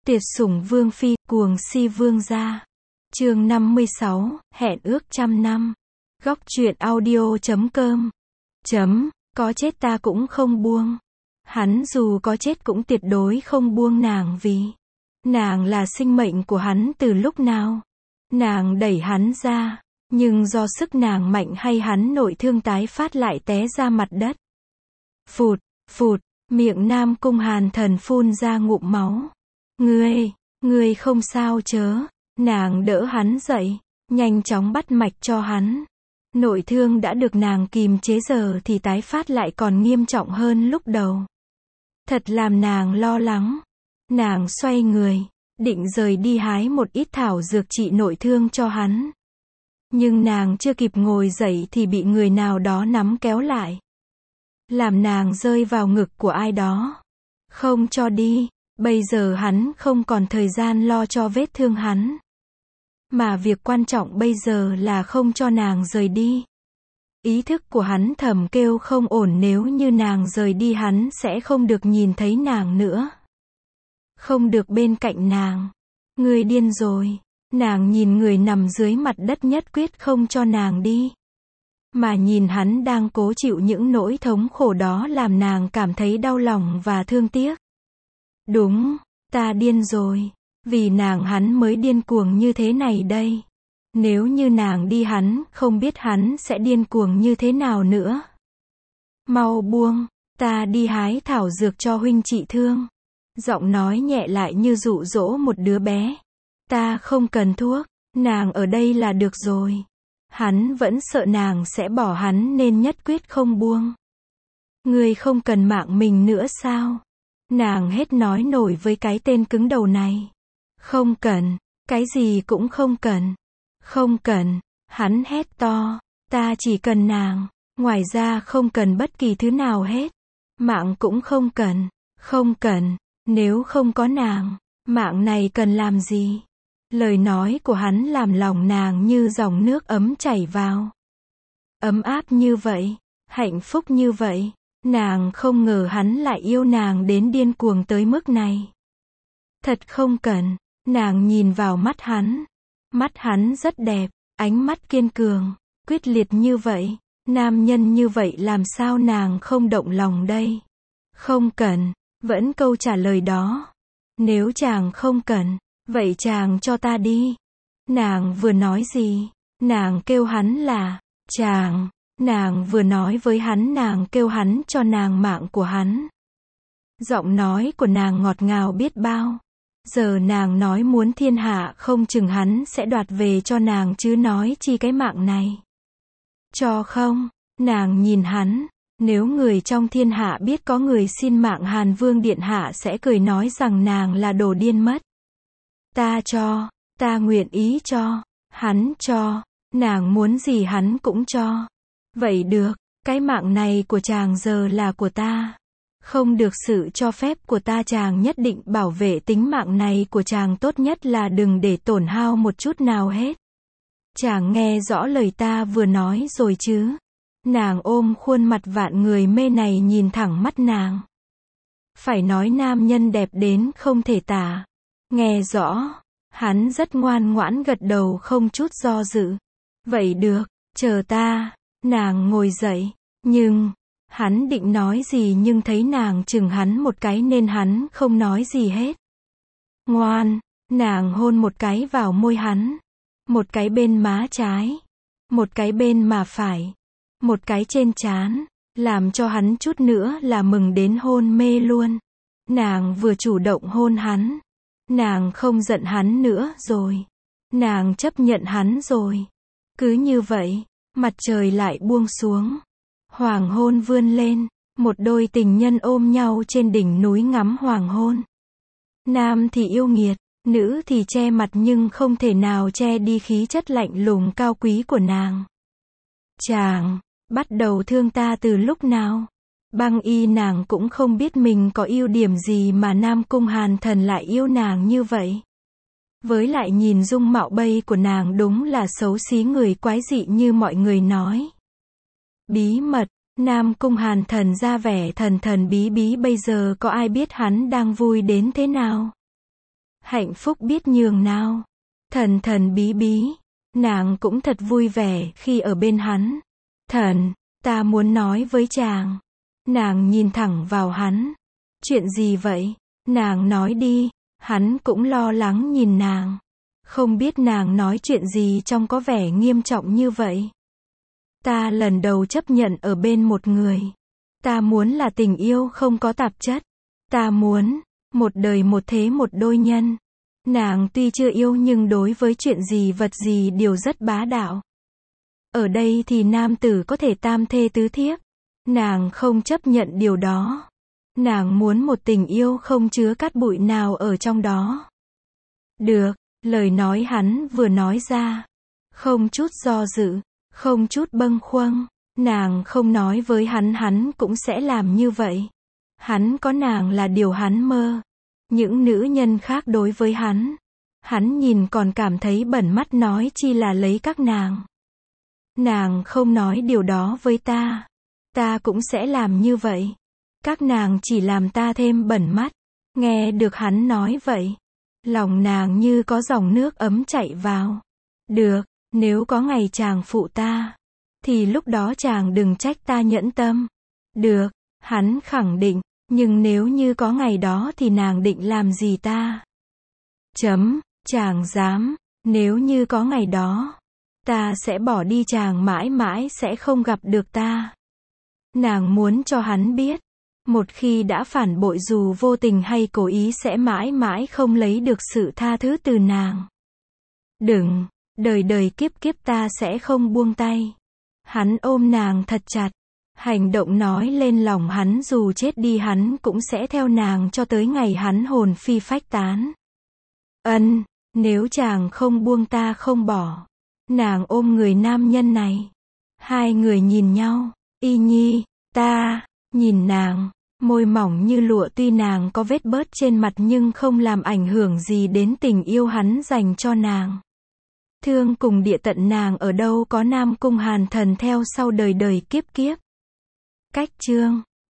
Tiệt sủng vương phi, cuồng si vương gia. Chương 56, hẹn ước trăm năm. Góc truyện audio.com. Có chết ta cũng không buông. Hắn dù có chết cũng tuyệt đối không buông nàng, vì nàng là sinh mệnh của hắn từ lúc nào. Nàng đẩy hắn ra, nhưng do sức nàng mạnh hay hắn nội thương tái phát lại té ra mặt đất. Phụt, phụt, miệng Nam Cung Hàn Thần phun ra ngụm máu. Ngươi không sao chớ. Nàng đỡ hắn dậy, nhanh chóng bắt mạch cho hắn. Nội thương đã được nàng kìm chế, giờ thì tái phát lại còn nghiêm trọng hơn lúc đầu. Thật làm nàng lo lắng. Nàng xoay người, định rời đi hái một ít thảo dược trị nội thương cho hắn. Nhưng nàng chưa kịp ngồi dậy thì bị người nào đó nắm kéo lại. Làm nàng rơi vào ngực của ai đó. Không cho đi, bây giờ hắn không còn thời gian lo cho vết thương hắn. Mà việc quan trọng bây giờ là không cho nàng rời đi. Ý thức của hắn thầm kêu không ổn, nếu như nàng rời đi hắn sẽ không được nhìn thấy nàng nữa. Không được bên cạnh nàng. Ngươi điên rồi. Nàng nhìn người nằm dưới mặt đất, nhất quyết không cho nàng đi. Mà nhìn hắn đang cố chịu những nỗi thống khổ đó làm nàng cảm thấy đau lòng và thương tiếc. Đúng, ta điên rồi. Vì nàng hắn mới điên cuồng như thế này đây. Nếu như nàng đi hắn không biết hắn sẽ điên cuồng như thế nào nữa. Mau buông, ta đi hái thảo dược cho huynh trị thương. Giọng nói nhẹ lại như dụ dỗ một đứa bé. Ta không cần thuốc, nàng ở đây là được rồi. Hắn vẫn sợ nàng sẽ bỏ hắn nên nhất quyết không buông. Ngươi không cần mạng mình nữa sao? Nàng hết nói nổi với cái tên cứng đầu này. Không cần, cái gì cũng không cần. Không cần, hắn hét to, ta chỉ cần nàng, ngoài ra không cần bất kỳ thứ nào hết. Mạng cũng không cần, nếu không có nàng, mạng này cần làm gì? Lời nói của hắn làm lòng nàng như dòng nước ấm chảy vào. Ấm áp như vậy, hạnh phúc như vậy, nàng không ngờ hắn lại yêu nàng đến điên cuồng tới mức này. Thật không cần. Nàng nhìn vào mắt hắn rất đẹp, ánh mắt kiên cường, quyết liệt như vậy, nam nhân như vậy làm sao nàng không động lòng đây? Không cần, vẫn câu trả lời đó. Nếu chàng không cần, vậy chàng cho ta đi. Nàng vừa nói gì? Nàng kêu hắn là chàng. Nàng vừa nói với hắn nàng kêu hắn cho nàng mạng của hắn. Giọng nói của nàng ngọt ngào biết bao. Giờ nàng nói muốn thiên hạ không chừng hắn sẽ đoạt về cho nàng chứ nói chi cái mạng này. Cho không? Nàng nhìn hắn. Nếu người trong thiên hạ biết có người xin mạng Hàn Vương điện hạ sẽ cười nói rằng nàng là đồ điên mất. Ta cho, ta nguyện ý cho, hắn cho, nàng muốn gì hắn cũng cho. Vậy được, cái mạng này của chàng giờ là của ta. Không được sự cho phép của ta chàng nhất định bảo vệ tính mạng này của chàng, tốt nhất là đừng để tổn hao một chút nào hết. Chàng nghe rõ lời ta vừa nói rồi chứ? Nàng ôm khuôn mặt vạn người mê này nhìn thẳng mắt nàng. Phải nói nam nhân đẹp đến không thể tả. Nghe rõ, hắn rất ngoan ngoãn gật đầu không chút do dự. Vậy được, chờ ta. Nàng ngồi dậy, nhưng hắn định nói gì nhưng thấy nàng chừng hắn một cái nên hắn không nói gì hết. Ngoan, nàng hôn một cái vào môi hắn. Một cái bên má trái. Một cái bên má phải. Một cái trên trán. Làm cho hắn chút nữa là mừng đến hôn mê luôn. Nàng vừa chủ động hôn hắn. Nàng không giận hắn nữa rồi. Nàng chấp nhận hắn rồi. Cứ như vậy, mặt trời lại buông xuống. Hoàng hôn vươn lên, một đôi tình nhân ôm nhau trên đỉnh núi ngắm hoàng hôn. Nam thì yêu nghiệt, nữ thì che mặt nhưng không thể nào che đi khí chất lạnh lùng cao quý của nàng. Chàng, bắt đầu thương ta từ lúc nào? Băng y nàng cũng không biết mình có ưu điểm gì mà Nam Cung Hàn Thần lại yêu nàng như vậy. Với lại nhìn dung mạo bây của nàng đúng là xấu xí người quái dị như mọi người nói. Bí mật, Nam Cung Hàn Thần ra vẻ thần thần bí bí, bây giờ có ai biết hắn đang vui đến thế nào? hạnh phúc biết nhường nào. Thần thần bí bí, nàng cũng thật vui vẻ khi ở bên hắn. Thần, ta muốn nói với chàng. Nàng nhìn thẳng vào hắn. Chuyện gì vậy? Nàng nói đi. Hắn cũng lo lắng nhìn nàng. Không biết nàng nói chuyện gì trông có vẻ nghiêm trọng như vậy. Ta lần đầu chấp nhận ở bên một người. Ta muốn là tình yêu không có tạp chất. Ta muốn một đời một thế một đôi nhân. Nàng tuy chưa yêu nhưng đối với chuyện gì vật gì đều rất bá đạo. Ở đây thì nam tử có thể tam thê tứ thiếp. Nàng không chấp nhận điều đó. Nàng muốn một tình yêu không chứa cát bụi nào ở trong đó. Được, lời nói hắn vừa nói ra. Không chút do dự, không chút bâng khuâng. Nàng không nói với hắn cũng sẽ làm như vậy. Hắn có nàng là điều hắn mơ. Những nữ nhân khác đối với hắn nhìn còn cảm thấy bẩn mắt nói chi là lấy các nàng. Nàng không nói điều đó với ta. Ta cũng sẽ làm như vậy. Các nàng chỉ làm ta thêm bẩn mắt. Nghe được hắn nói vậy. Lòng nàng như có dòng nước ấm chảy vào. Được, nếu có ngày chàng phụ ta. Thì lúc đó chàng đừng trách ta nhẫn tâm. Được, hắn khẳng định. Nhưng nếu như có ngày đó thì nàng định làm gì ta? Chàng dám. Nếu như có ngày đó. Ta sẽ bỏ đi chàng mãi mãi sẽ không gặp được ta. Nàng muốn cho hắn biết. Một khi đã phản bội dù vô tình hay cố ý sẽ mãi mãi không lấy được sự tha thứ từ nàng. Đừng, đời đời kiếp kiếp ta sẽ không buông tay. Hắn ôm nàng thật chặt. Hành động nói lên lòng hắn dù chết đi hắn cũng sẽ theo nàng cho tới ngày hắn hồn phi phách tán. Ân, nếu chàng không buông ta không bỏ. Nàng ôm người nam nhân này. Hai người nhìn nhau. Y nhi, ta, nhìn nàng. Môi mỏng như lụa tuy nàng có vết bớt trên mặt nhưng không làm ảnh hưởng gì đến tình yêu hắn dành cho nàng. Thương cùng địa tận nàng ở đâu có Nam Cung Hàn Thần theo sau đời đời kiếp kiếp. Cách chương